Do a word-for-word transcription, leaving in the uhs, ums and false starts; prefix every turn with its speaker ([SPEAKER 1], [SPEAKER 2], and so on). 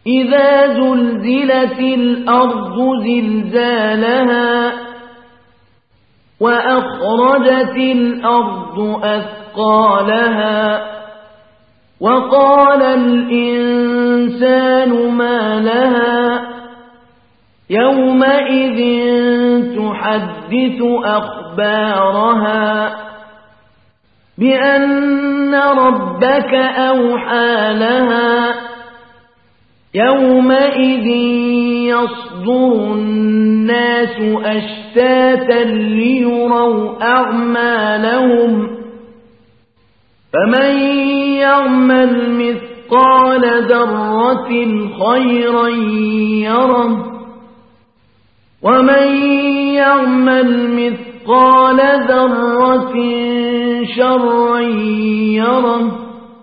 [SPEAKER 1] إذا زلزلت الأرض زلزالها وأخرجت الأرض أثقالها وقال الإنسان ما لها يومئذ تحدث أخبارها بأن ربك أوحى لها يومئذ يصدر الناس أشتاتا ليروا أعمالهم فمن يعمل مثقال ذرة خيرا يره ومن يعمل مثقال ذرة شرا يره